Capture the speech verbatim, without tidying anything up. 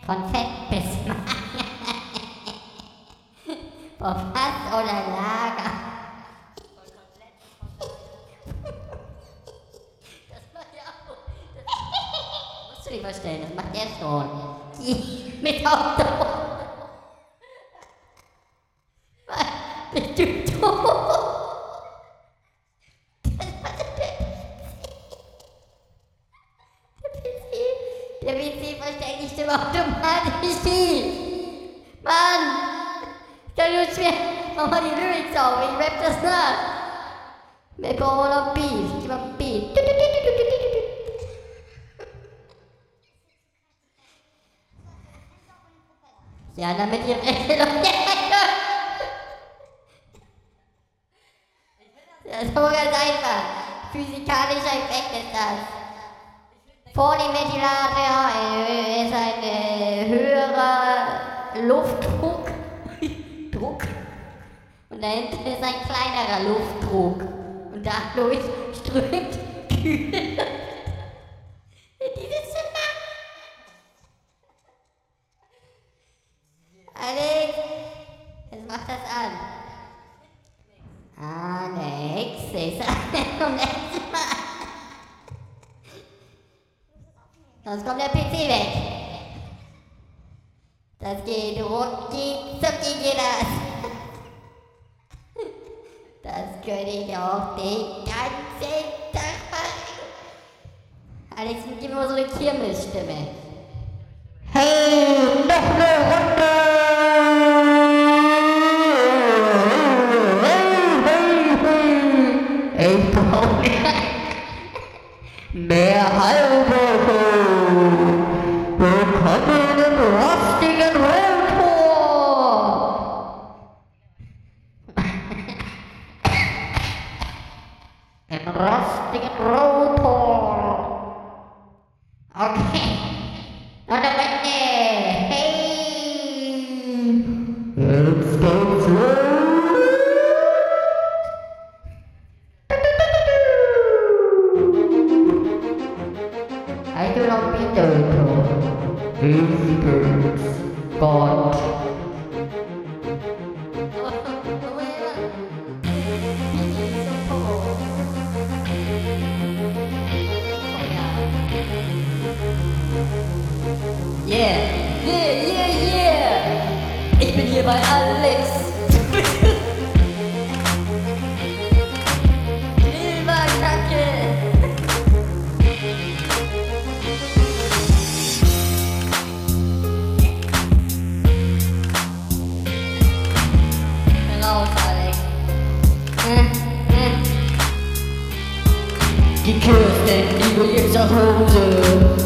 Von Fett bis Magen. Von Fass oder Lager. Das macht ja auch. Das musst du dir vorstellen, das macht er schon. Die mit Auto. Bist du tot? Der P C versteckt nicht im automatisch die. Mann! Kann nur schwer. Mach mal die Lyrics auf, ich rap das nach. Wir brauchen noch Beat. Gib mal Beat. Ja, damit ihr rechte Leute. Das ist so ganz einfach. Physikalischer Effekt ist das. Vor dem Ventilator äh, ist ein äh, höherer Luftdruck. Druck. Und dahinter ist ein kleinerer Luftdruck. Und dadurch strömt Kühle in dieses Zimmer. Alex, jetzt mach das an. Alex, ich sag beim letzten Mal. Sonst kommt der P C weg. Das geht rucki zucki geht das. Das könnte ich auch den ganzen Tag machen. Alex, gib mir mal so eine Kirmesstimme. Hey, noch eine Runde! Hey, hey, hey. Ich brauche mehr halbe. Willkommen im rostigen Rotor! Im rostigen Rotor! Okay! Und am Ende! Hey! Jetzt geht's los! I do not be the Easy God. Yeah, yeah, yeah, yeah. Ich bin hier bei Alex. Silberkacke. Die Kirsten, die will jetzt nach Hause.